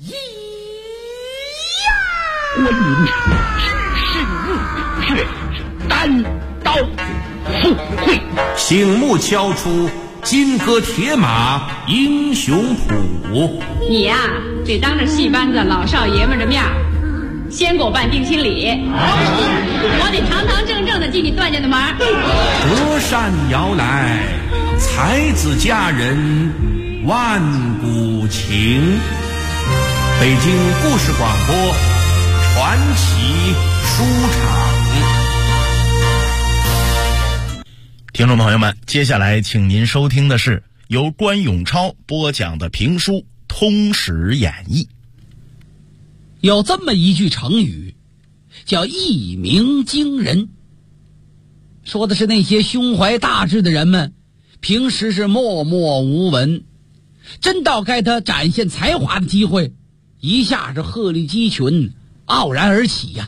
我领只是怒血，单刀赴会。 醒目敲出金戈铁马英雄谱。 你呀，得当着戏班子老少爷们的面先给我办定亲礼，我得堂堂正正的进你段家的门。 隔山摇来，才子佳人万古情。北京故事广播传奇书场。 听众朋友们，接下来请您收听的是由关永超播讲的评书《通史演义》。 有这么一句成语叫一鸣惊人，说的是那些胸怀大志的人们平时是默默无闻，真到该他展现才华的机会，一下是鹤立鸡群，傲然而起呀。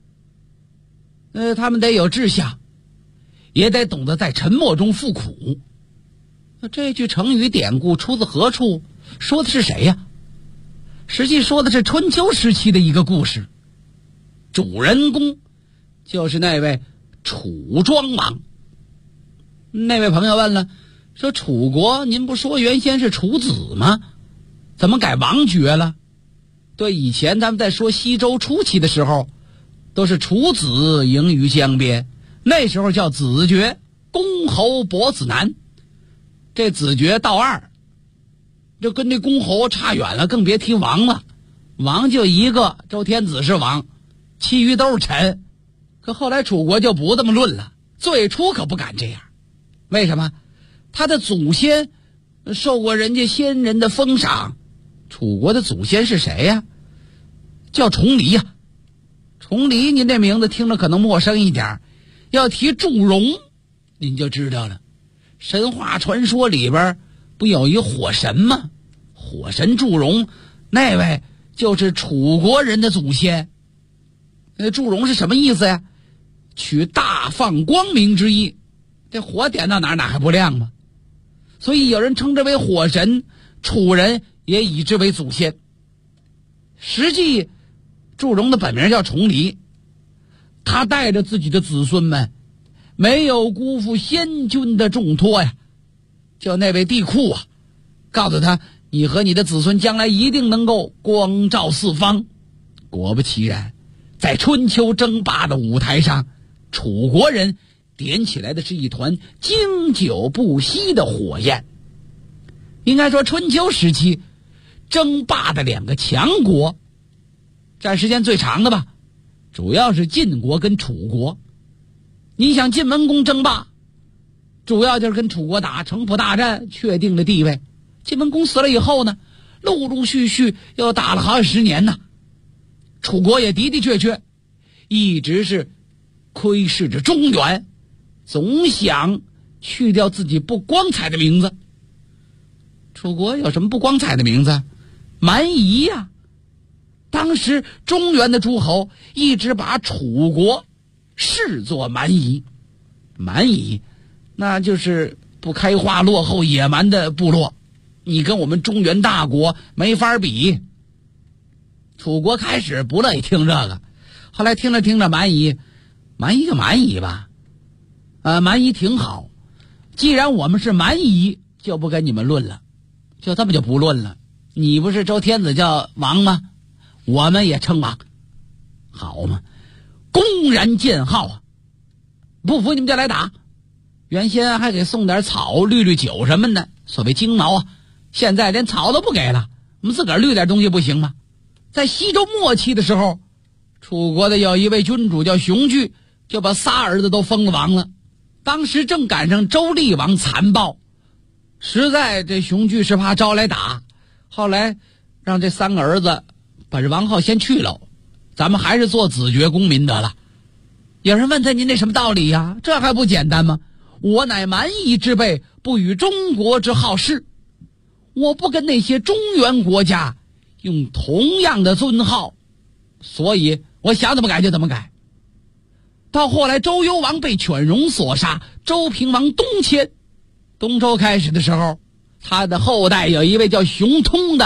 他们得有志向，也得懂得在沉默中付苦。这句成语典故出自何处？说的是谁呀？实际说的是春秋时期的一个故事，主人公就是那位楚庄王。那位朋友问了，说楚国您不说原先是楚子吗？怎么改王爵了？对，以前咱们在说西周初期的时候，都是楚子迎于江边，那时候叫子爵，公侯伯子男。这子爵到二，就跟这公侯差远了，更别提王了。王就一个，周天子是王，其余都是臣。可后来楚国就不这么论了，最初可不敢这样。为什么？他的祖先受过人家先人的封赏。楚国的祖先是谁呀？叫重黎呀。重黎您这名字听着可能陌生一点，要提祝融您就知道了。神话传说里边不有一火神吗？火神祝融，那位就是楚国人的祖先。祝融是什么意思呀？取大放光明之意，这火点到哪还不亮吗？所以有人称之为火神，楚人也以之为祖先。实际祝融的本名叫重黎，他带着自己的子孙们没有辜负先君的重托呀，叫那位帝喾啊，告诉他你和你的子孙将来一定能够光照四方。果不其然，在春秋争霸的舞台上，楚国人点起来的是一团经久不息的火焰。应该说春秋时期争霸的两个强国，占时间最长的吧，主要是晋国跟楚国。你想晋文公争霸，主要就是跟楚国打城濮大战，确定了地位。晋文公死了以后呢，陆陆续续又打了好几十年呢。楚国也的的确确一直是窥视着中原，总想去掉自己不光彩的名字。楚国有什么不光彩的名字？蛮夷呀。当时中原的诸侯一直把楚国视作蛮夷。蛮夷那就是不开化、落后、野蛮的部落，你跟我们中原大国没法比。楚国开始不乐意听这个，后来听着听着，蛮夷就蛮夷吧，蛮夷挺好。既然我们是蛮夷，就不跟你们论了，就这么就不论了。你不是周天子叫王吗？我们也称王，好嘛，公然建号啊！不服你们就来打。原先还给送点草、滤滤酒什么的，所谓精毛啊。现在连草都不给了，我们自个儿滤点东西不行吗？在西周末期的时候，楚国的有一位君主叫熊踞，就把仨儿子都封了王了。当时正赶上周厉王残暴，实在这熊踞是怕招来打，后来让这三个儿子把这王号先去了，咱们还是做子爵公民得了。有人问他，您这什么道理呀？这还不简单吗？我乃蛮夷之辈，不与中国之好事，我不跟那些中原国家用同样的尊号，所以我想怎么改就怎么改。到后来周幽王被犬戎所杀，周平王东迁，东周开始的时候，他的后代有一位叫熊通的，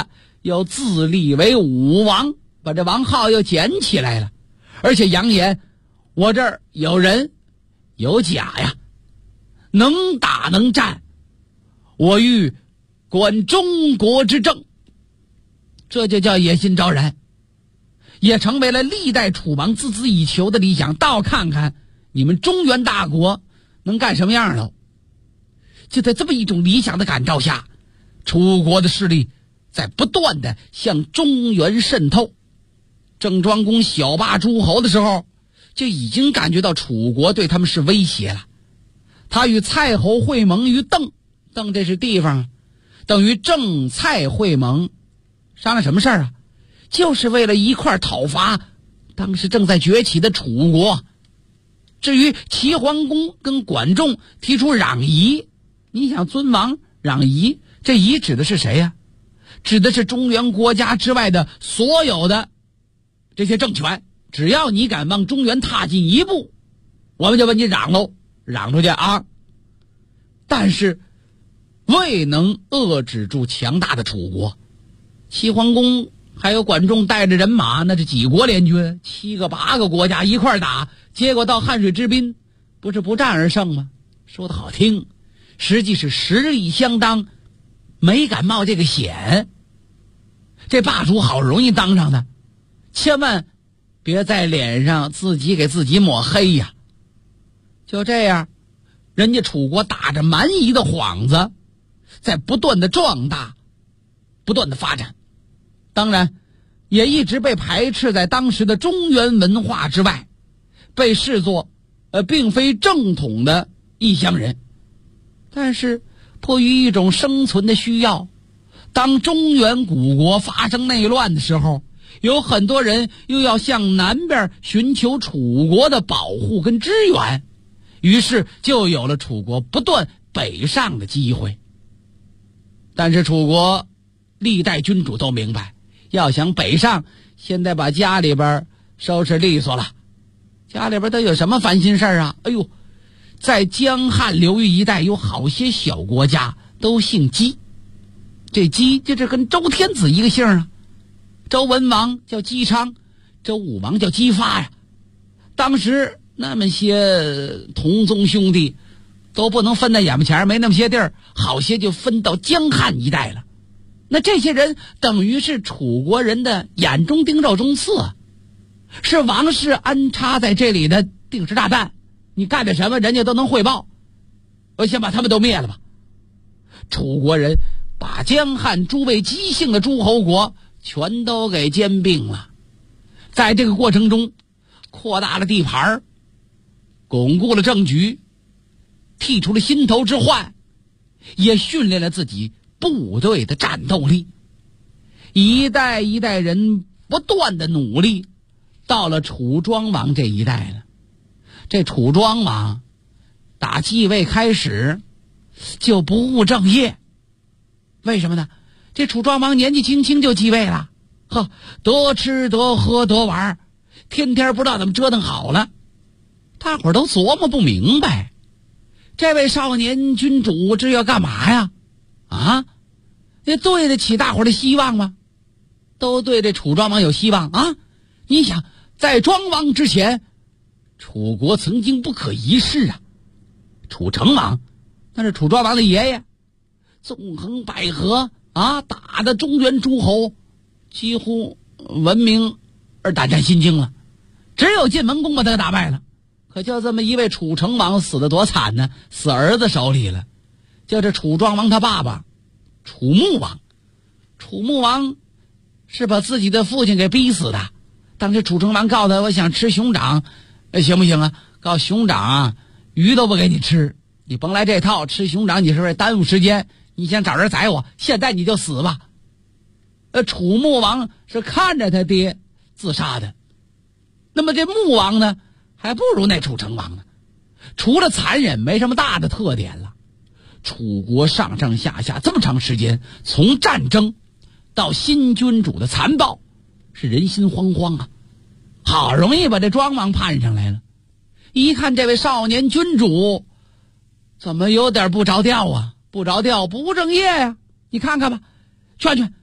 又自立为武王，把这王号又捡起来了，而且扬言我这儿有人有甲呀，能打能战，我欲管中国之政。这就叫野心昭然，也成为了历代楚王孜孜以求的理想。倒看看你们中原大国能干什么样了。就在这么一种理想的感召下，楚国的势力在不断的向中原渗透。郑庄公小霸诸侯的时候，就已经感觉到楚国对他们是威胁了。他与蔡侯会盟于邓，邓这是地方，等于郑蔡会盟，商量什么事儿啊？就是为了一块讨伐当时正在崛起的楚国。至于齐桓公跟管仲提出攘夷，你想尊王攘夷，这夷指的是谁呀？指的是中原国家之外的所有的这些政权，只要你敢往中原踏进一步，我们就把你攘喽，攘出去啊！但是未能遏制住强大的楚国。齐桓公还有管仲带着人马，那是几国联军，7个8个国家一块打，结果到汉水之滨，不是不战而胜吗？说得好听，实际是实力相当，没敢冒这个险。这霸主好容易当上的，千万别在脸上自己给自己抹黑呀。就这样，人家楚国打着蛮夷的幌子，在不断的壮大，不断的发展。当然也一直被排斥在当时的中原文化之外，被视作并非正统的异乡人。但是迫于一种生存的需要，当中原古国发生内乱的时候，有很多人又要向南边寻求楚国的保护跟支援，于是就有了楚国不断北上的机会。但是楚国历代君主都明白，要想北上，现在把家里边收拾利索了。家里边都有什么烦心事儿啊？哎呦，在江汉流域一带有好些小国家都姓姬，这姬就是跟周天子一个姓啊。周文王叫姬昌，周武王叫姬发呀。当时那么些同宗兄弟都不能分在眼巴前，没那么些地儿，好些就分到江汉一带了。那这些人等于是楚国人的眼中钉肉中刺啊，是王室安插在这里的定时炸弹，你干点什么人家都能汇报。我先把他们都灭了吧。楚国人把江汉诸位姬姓的诸侯国全都给兼并了，在这个过程中扩大了地盘，巩固了政局，剔除了心头之患，也训练了自己部队的战斗力。一代一代人不断的努力，到了楚庄王这一代了。这楚庄王打继位开始就不务正业，为什么呢？这楚庄王年纪轻轻就继位了，得吃得喝得玩，天天不知道怎么折腾好了。大伙儿都琢磨不明白，这位少年君主这要干嘛呀？啊，那对得起大伙儿的希望吗？都对这楚庄王有希望啊！你想，在庄王之前，楚国曾经不可一世啊。楚成王那是楚庄王的爷爷，纵横捭阖啊，打的中原诸侯几乎闻名而胆战心惊了。只有晋文公把他打败了。可就这么一位楚成王死得多惨呢，死儿子手里了。就这楚庄王他爸爸楚穆王，楚穆王是把自己的父亲给逼死的。当时楚成王告诉他，我想吃熊掌，行不行啊？告诉熊掌啊，鱼都不给你吃，你甭来这套，吃熊掌你是不是耽误时间？你想找人宰我，现在你就死吧。楚穆王是看着他爹自杀的。那么这穆王呢，还不如那楚成王呢。除了残忍，没什么大的特点了。楚国上上下下这么长时间，从战争到新君主的残暴，是人心惶惶啊。好容易把这庄王盼上来了，一看这位少年君主怎么有点不着调啊？不着调，不务正业呀。你看看吧，劝劝，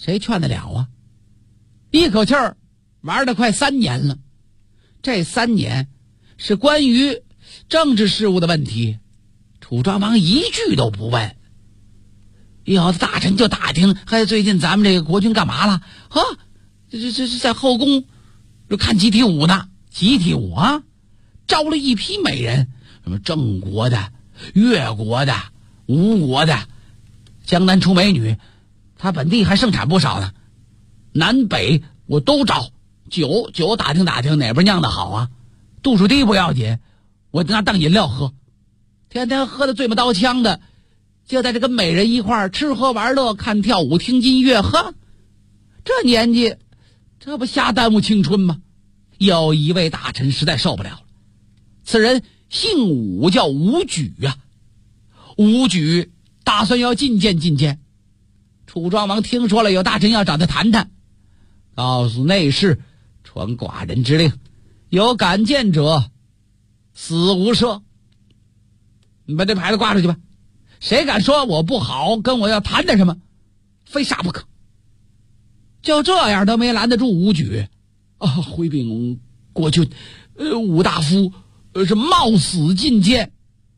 谁劝得了啊？一口气儿玩了快3年了，这3年是关于政治事务的问题，楚庄王一句都不问。有的大臣就打听，最近咱们这个国君干嘛了？这在后宫就看集体舞呢。集体舞啊，招了一批美人，什么郑国的、越国的、吴国的，江南出美女，他本地还盛产不少呢。南北我都招，酒打听打听哪边酿的好啊，度数低不要紧，我拿当饮料喝，天天喝的醉不刀枪的，就在这跟美人一块儿吃喝玩乐，看跳舞听音乐。这年纪这不瞎耽误青春吗？有一位大臣实在受不了了，此人姓武，叫武举啊。武举打算要觐见。楚庄王听说了有大臣要找他谈谈，告诉内侍传寡人之令，有敢见者死无赦。你把这牌子挂出去吧，谁敢说我不好，跟我要谈点什么，非杀不可。就这样都没拦得住武举回禀国君，武大夫是冒死觐见。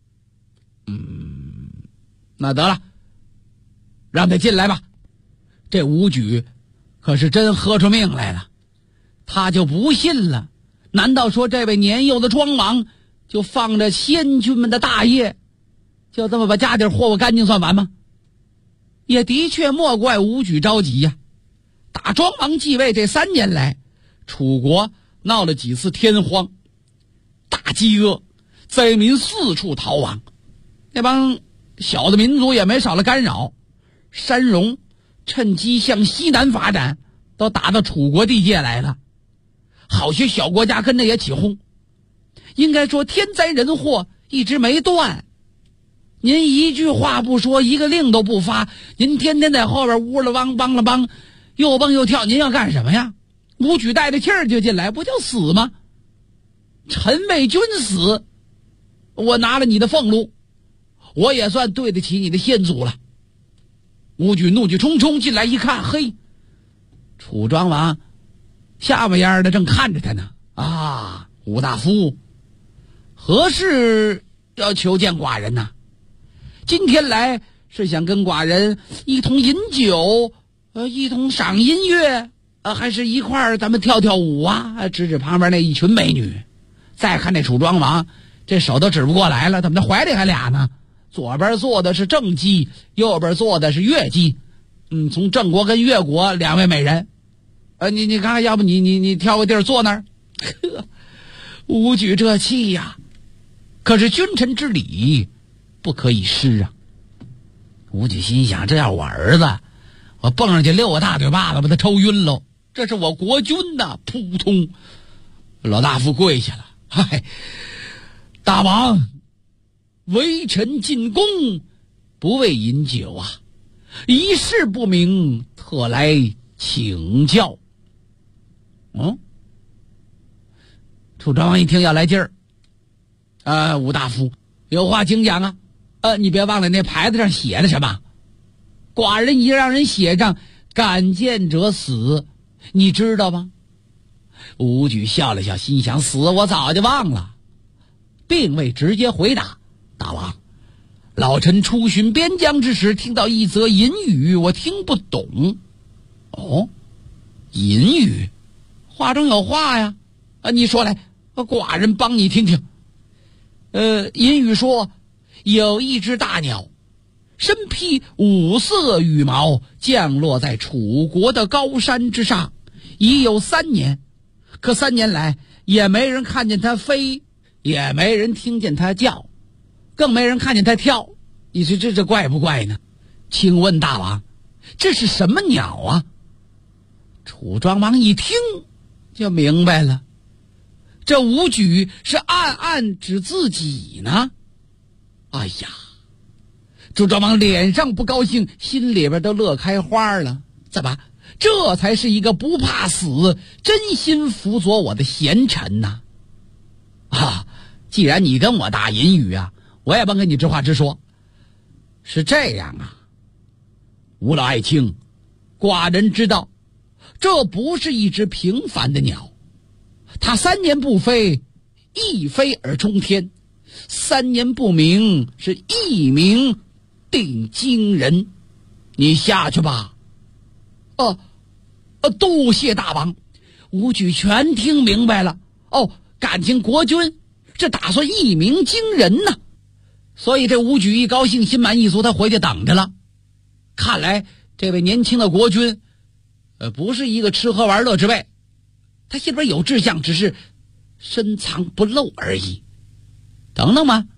那得了，让他进来吧。这武举可是真喝出命来了，他就不信了。难道说这位年幼的庄王就放着先君们的大业，就这么把家底霍霍干净算完吗？也的确莫怪武举着急呀。打庄王继位这3年来，楚国闹了几次天荒，大饥饿，灾民四处逃亡，那帮小的民族也没少了干扰。山戎趁机向西南发展，都打到楚国地界来了。好些小国家跟着也起哄，应该说天灾人祸一直没断。您一句话不说，一个令都不发，您天天在后边呜了汪梆了梆，又蹦又跳，您要干什么呀？武举带着气儿就进来，不就死吗？臣为君死，我拿了你的俸禄，我也算对得起你的先祖了。武举怒气冲冲进来一看，嘿，楚庄王下巴烟的正看着他呢。武大夫，何事要求见寡人呢？今天来是想跟寡人一同饮酒，一同赏音乐，还是一块儿咱们跳跳舞啊？指指旁边那一群美女。再看那楚庄王，这手都指不过来了，怎么的怀里还俩呢？左边坐的是郑姬，右边坐的是越姬。从郑国跟越国2位美人。你看，要不你挑个地儿坐那儿。武举这气呀，可是君臣之礼不可以失啊。武举心想，这要我儿子，我蹦上去6个大嘴巴子把他抽晕喽。这是我国君呐！扑通，老大夫跪下了。大王，微臣进宫不为饮酒啊，一事不明，特来请教。楚庄王一听要来劲儿，武大夫有话请讲啊。你别忘了那牌子上写的什么，寡人已让人写上敢见者死，你知道吗？武举笑了笑，心想死我早就忘了，并未直接回答。大王，老臣出巡边疆之时，听到一则隐语，我听不懂。隐语，话中有话呀。你说来，寡人帮你听听。隐语说，有一只大鸟，身披5色羽毛，降落在楚国的高山之上，已有3年。可3年来，也没人看见它飞，也没人听见它叫，更没人看见它跳。你说这怪不怪呢？请问大王，这是什么鸟啊？楚庄王一听就明白了，这武举是暗暗指自己呢。哎呀，楚庄王脸上不高兴，心里边都乐开花了。怎么，这才是一个不怕死、真心辅佐我的贤臣呐！既然你跟我打隐语啊，我也甭跟你直话直说。是这样啊，吴老爱卿， 寡人知道，这不是一只平凡的鸟，它3年不飞，一飞而冲天；3年不鸣，是一鸣定惊人。你下去吧。多谢大王，武举全听明白了。感情国君这打算一鸣惊人呢。所以这武举一高兴，心满意足，他回去等着了。看来这位年轻的国君不是一个吃喝玩乐之辈，他心里边有志向，只是深藏不露而已。等等吧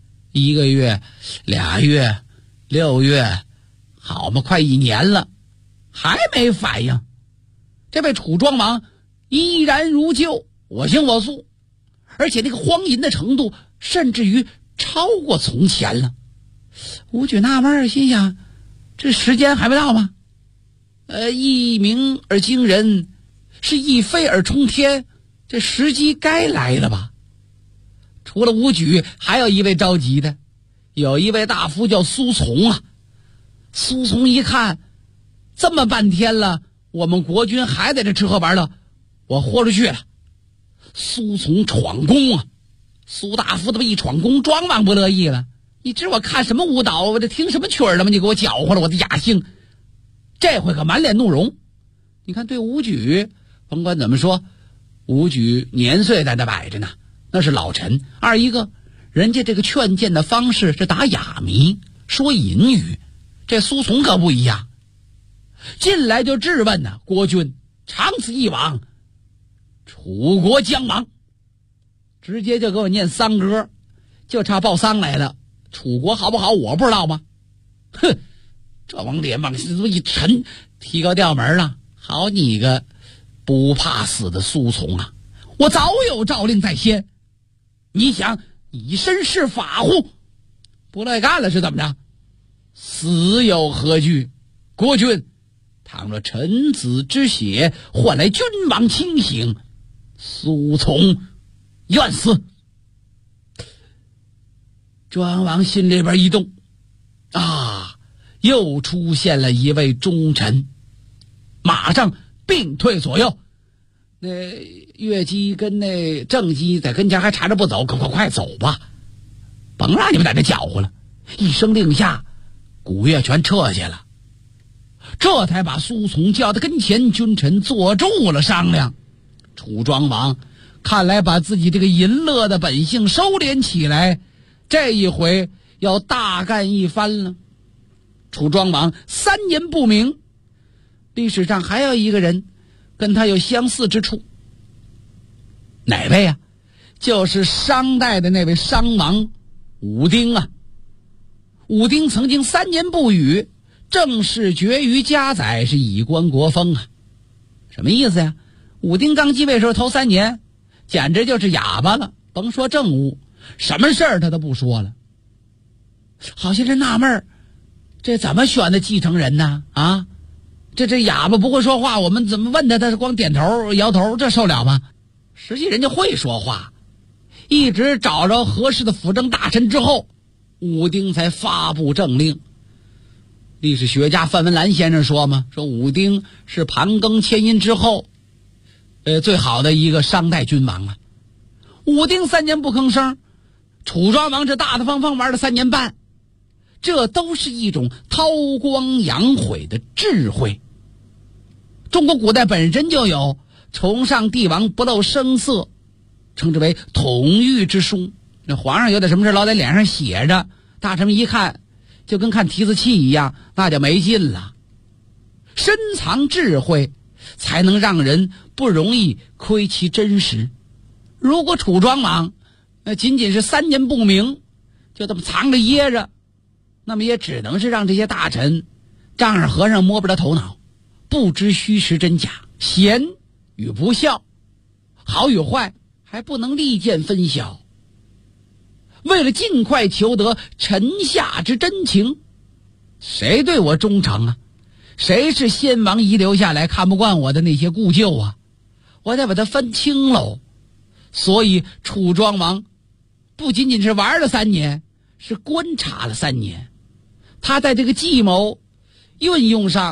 ，1个月、2月、6月，好嘛，快1年了，还没反应。这位楚庄王依然如旧，我行我素，而且那个荒淫的程度甚至于超过从前了。武举纳闷，心想这时间还没到吗？一鸣而惊人，是一飞而冲天，这时机该来了吧？除了武举，还有一位着急的，有一位大夫叫苏从啊。苏从一看，这么半天了，我们国君还在这吃喝玩乐，我豁出去了。苏从闯宫啊，苏大夫这么一闯宫，庄王不乐意了。你知我看什么舞蹈，我这听什么曲儿了吗？你给我搅和了我的雅兴。这回可满脸怒容。你看对武举，甭管怎么说，武举年岁在那摆着呢，那是老臣。二一个，人家这个劝谏的方式是打哑谜，说隐语。这苏从可不一样，进来就质问呢，国君，长此以往，楚国将亡。直接就给我念丧歌，就差报丧来了。楚国好不好我不知道吗？哼，这王脸往一沉，提高调门了。好你个不怕死的苏从啊，我早有诏令在先，你想以身试法乎？不乐意干了是怎么着？死有何惧？国君，倘若臣子之血换来君王清醒，苏从愿死。庄王心里边一动，又出现了一位忠臣，马上并退左右。那乐姬跟那正姬在跟前还缠着不走，快走吧，甭让你们在这搅和了。一声令下，古乐全撤下了，这才把苏从叫到跟前，君臣坐住了商量。楚庄王看来把自己这个淫乐的本性收敛起来，这一回要大干一番了。楚庄王3年不鸣，历史上还有一个人跟他有相似之处。哪位啊？就是商代的那位商王武丁啊。武丁曾经3年不语，正式绝于家宰，是以观国风啊。什么意思呀？武丁刚继位时候头3年简直就是哑巴了，甭说政务，什么事儿他都不说了。好些人纳闷，这怎么选的继承人呢？这哑巴不会说话，我们怎么问他，他是光点头摇头，这受了吗？实际人家会说话，一直找着合适的辅政大臣之后，武丁才发布政令。历史学家范文澜先生说嘛，说武丁是盘庚迁殷之后最好的一个商代君王啊。武丁3年不吭声，楚庄王这大大方方玩了3年半，这都是一种韬光养晦的智慧。中国古代本身就有崇尚帝王不露声色，称之为统御之书。那皇上有点什么事老在脸上写着，大臣们一看就跟看提字器一样，那就没劲了。深藏智慧才能让人不容易窥其真实。如果楚庄王仅仅是3年不鸣，就这么藏着掖着，那么也只能是让这些大臣丈二和尚摸不着头脑，不知虚实真假，贤与不孝，好与坏还不能立见分晓。为了尽快求得臣下之真情，谁对我忠诚啊？谁是先王遗留下来看不惯我的那些故旧啊？我得把它分清喽。所以楚庄王不仅仅是玩了3年，是观察了3年。他在这个计谋运用上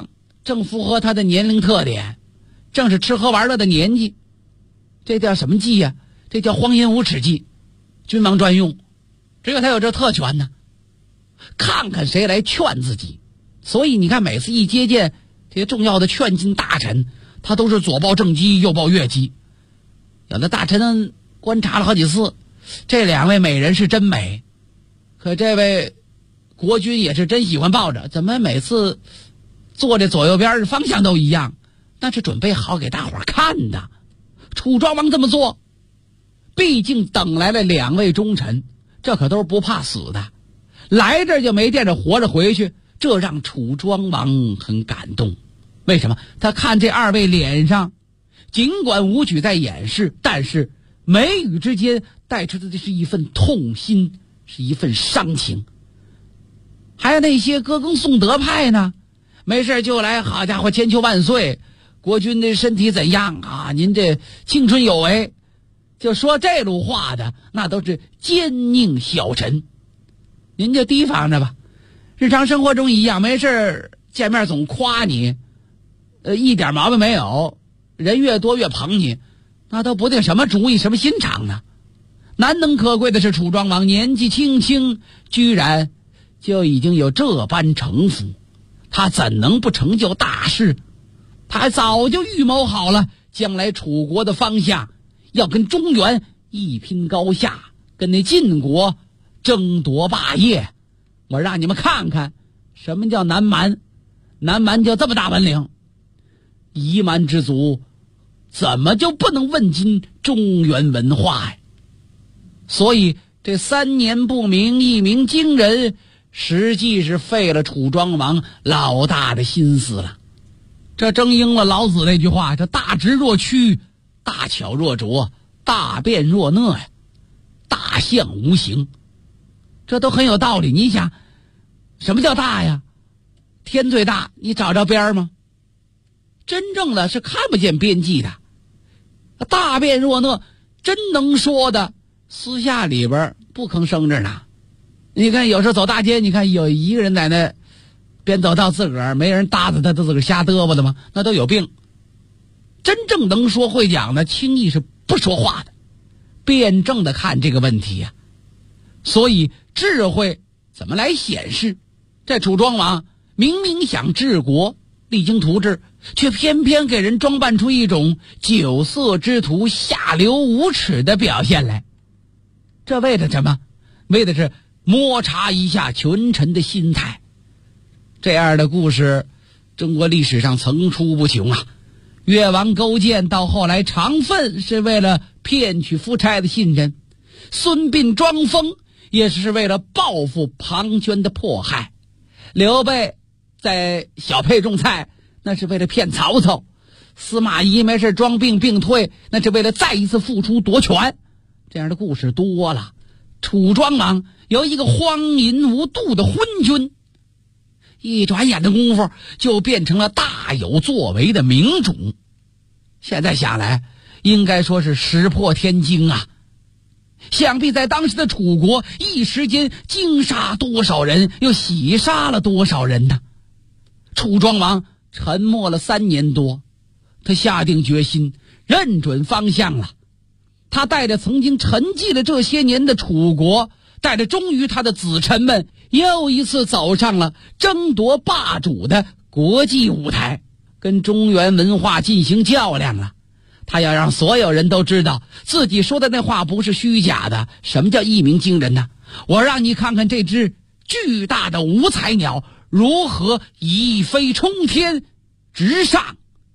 正符合他的年龄特点，正是吃喝玩乐的年纪。这叫什么计呀？这叫荒淫无耻计，君王专用，只有他有这特权呢。看看谁来劝自己。所以你看，每次一接见这些重要的劝进大臣，他都是左抱正击，右抱越击。有的大臣观察了好几次，这两位美人是真美，可这位国君也是真喜欢抱着，怎么每次坐这左右边方向都一样？那是准备好给大伙看的。楚庄王这么做，毕竟等来了两位忠臣，这可都是不怕死的，来这就没见着活着回去，这让楚庄王很感动。为什么？他看这二位脸上尽管武举在掩饰，但是眉宇之间带出的是一份痛心，是一份伤情。还有那些歌功颂德派呢，没事就来，好家伙，千秋万岁，国君的身体怎样啊？您这青春有为，就说这路话的，那都是奸佞小臣。您就提防着吧，日常生活中一样，没事见面总夸你，一点毛病没有，人越多越捧你，那都不定什么主意，什么心肠呢？难能可贵的是，楚庄王年纪轻轻，居然就已经有这般城府，他怎能不成就大事？他还早就预谋好了将来楚国的方向，要跟中原一拼高下，跟那晋国争夺霸业。我让你们看看什么叫南蛮，南蛮就这么大本领，夷蛮之族怎么就不能问津中原文化呀？所以这3年不鸣，一鸣惊人，实际是费了楚庄王老大的心思了。这正应了老子那句话，这大直若屈，大巧若拙，大辩若讷呀，大象无形。这都很有道理。你想什么叫大呀？天最大，你找着边吗？真正的是看不见边际的。大辩若讷，真能说的私下里边不吭声着呢。你看有时候走大街，你看有一个人在那边走到自个儿没人搭着他，自个儿瞎嘚啵的吗？那都有病。真正能说会讲的，轻易是不说话的，辩证的看这个问题呀。所以智慧怎么来显示？这楚庄王明明想治国，励精图治，却偏偏给人装扮出一种酒色之徒、下流无耻的表现来。这为的什么？为的是摸查一下群臣的心态。这样的故事中国历史上层出不穷啊。越王勾践到后来长愤是为了骗取夫差的信任，孙膑装疯也是为了报复庞涓的迫害，刘备在小沛种菜那是为了骗曹操，司马懿没事装病病退，那是为了再一次复出夺权。这样的故事多了。楚庄王由一个荒淫无度的昏君，一转眼的功夫就变成了大有作为的明主。现在想来应该说是石破天惊啊。想必在当时的楚国，一时间惊杀多少人，又喜杀了多少人呢？楚庄王沉默了3年多，他下定决心，认准方向了。他带着曾经沉寂了这些年的楚国，带着忠于他的子臣们，又一次走上了争夺霸主的国际舞台，跟中原文化进行较量了。他要让所有人都知道自己说的那话不是虚假的。什么叫一鸣惊人呢？我让你看看这只巨大的五彩鸟如何一飞冲天，直上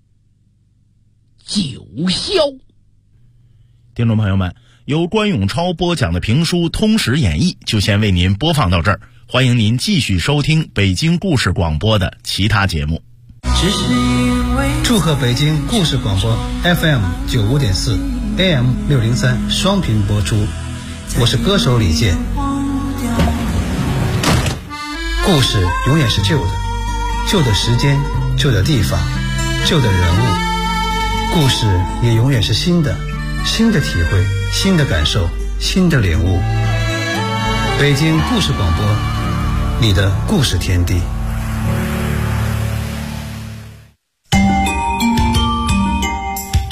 九霄。 听众朋友们，由关永超播讲的评书《通史演义》就先为您播放到这儿，欢迎您继续收听北京故事广播的其他节目。 祝贺北京故事广播 FM 95.4 AM 603双频播出，我是歌手李健。故事永远是旧的，旧的时间，旧的地方，旧的人物。故事也永远是新的，新的体会，新的感受，新的领悟。北京故事广播，你的故事天地。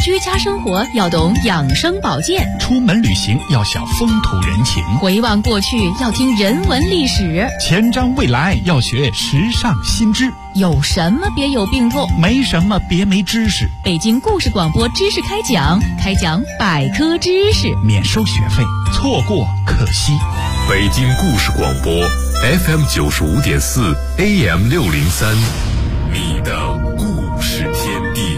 居家生活要懂养生保健， 出门旅行要晓风土人情， 回望过去要听人文历史， 前瞻未来要学时尚新知。 有什么别有病痛， 没什么别没知识。 北京故事广播知识开讲百科知识， 免收学费，错过可惜。 北京故事广播 FM 95.4 AM 603，你的故事天地。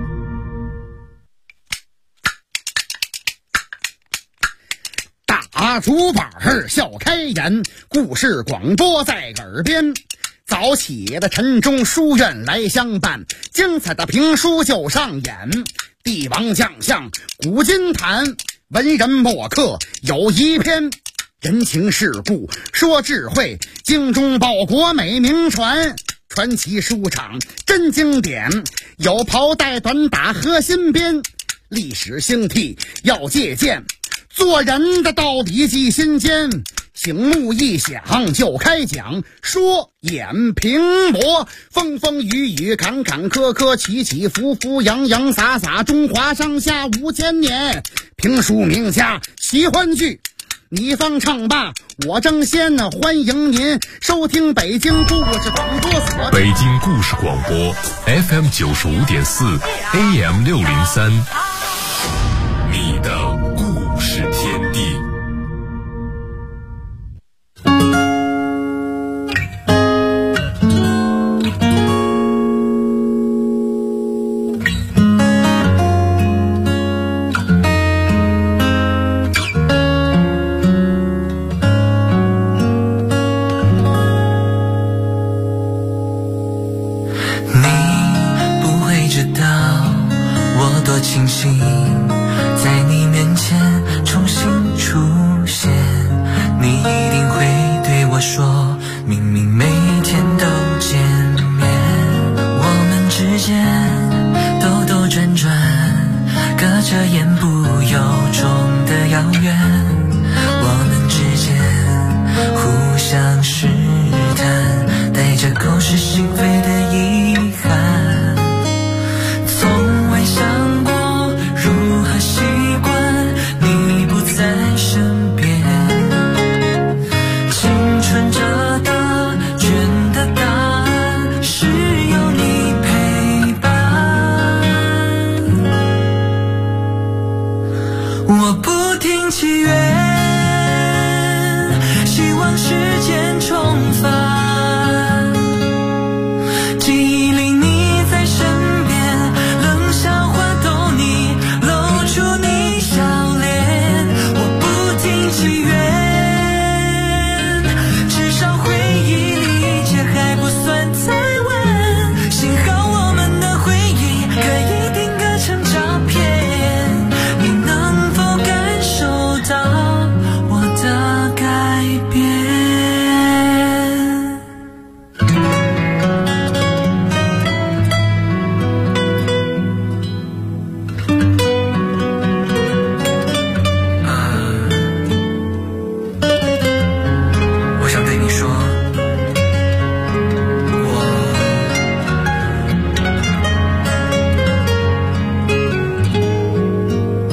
大竹板笑开颜，故事广播在耳边。早起的晨钟书院来相伴，精彩的评书就上演。帝王将相古今谈，文人墨客有一篇。人情世故说智慧，精忠报国美名传。传奇书场真经典，有袍带短打和新编。历史兴替要借鉴，做人的道理记心间。醒目一响就开讲，说演评驳，风风雨雨坎坎坷坷，起起伏伏洋洋洒洒，中华上下5000年。评书名家喜欢剧，你方唱罢我争先，欢迎您收听北京故事广播所。 北京故事广播 FM 95.4 AM 603，你的故事天地。 庆幸在你面前重新出现，你一定会对我说，明明每天都见面，我们之间兜兜转转，隔着言不由衷的遥远，我们之间互相试探，带着口是心非的遗憾，从未想过如何习惯你不在身边，青春这个倦的答案是有你陪伴，我不停祈愿，希望时间重返，记忆里你在身边，冷笑话逗你露出你笑脸，我不停祈愿，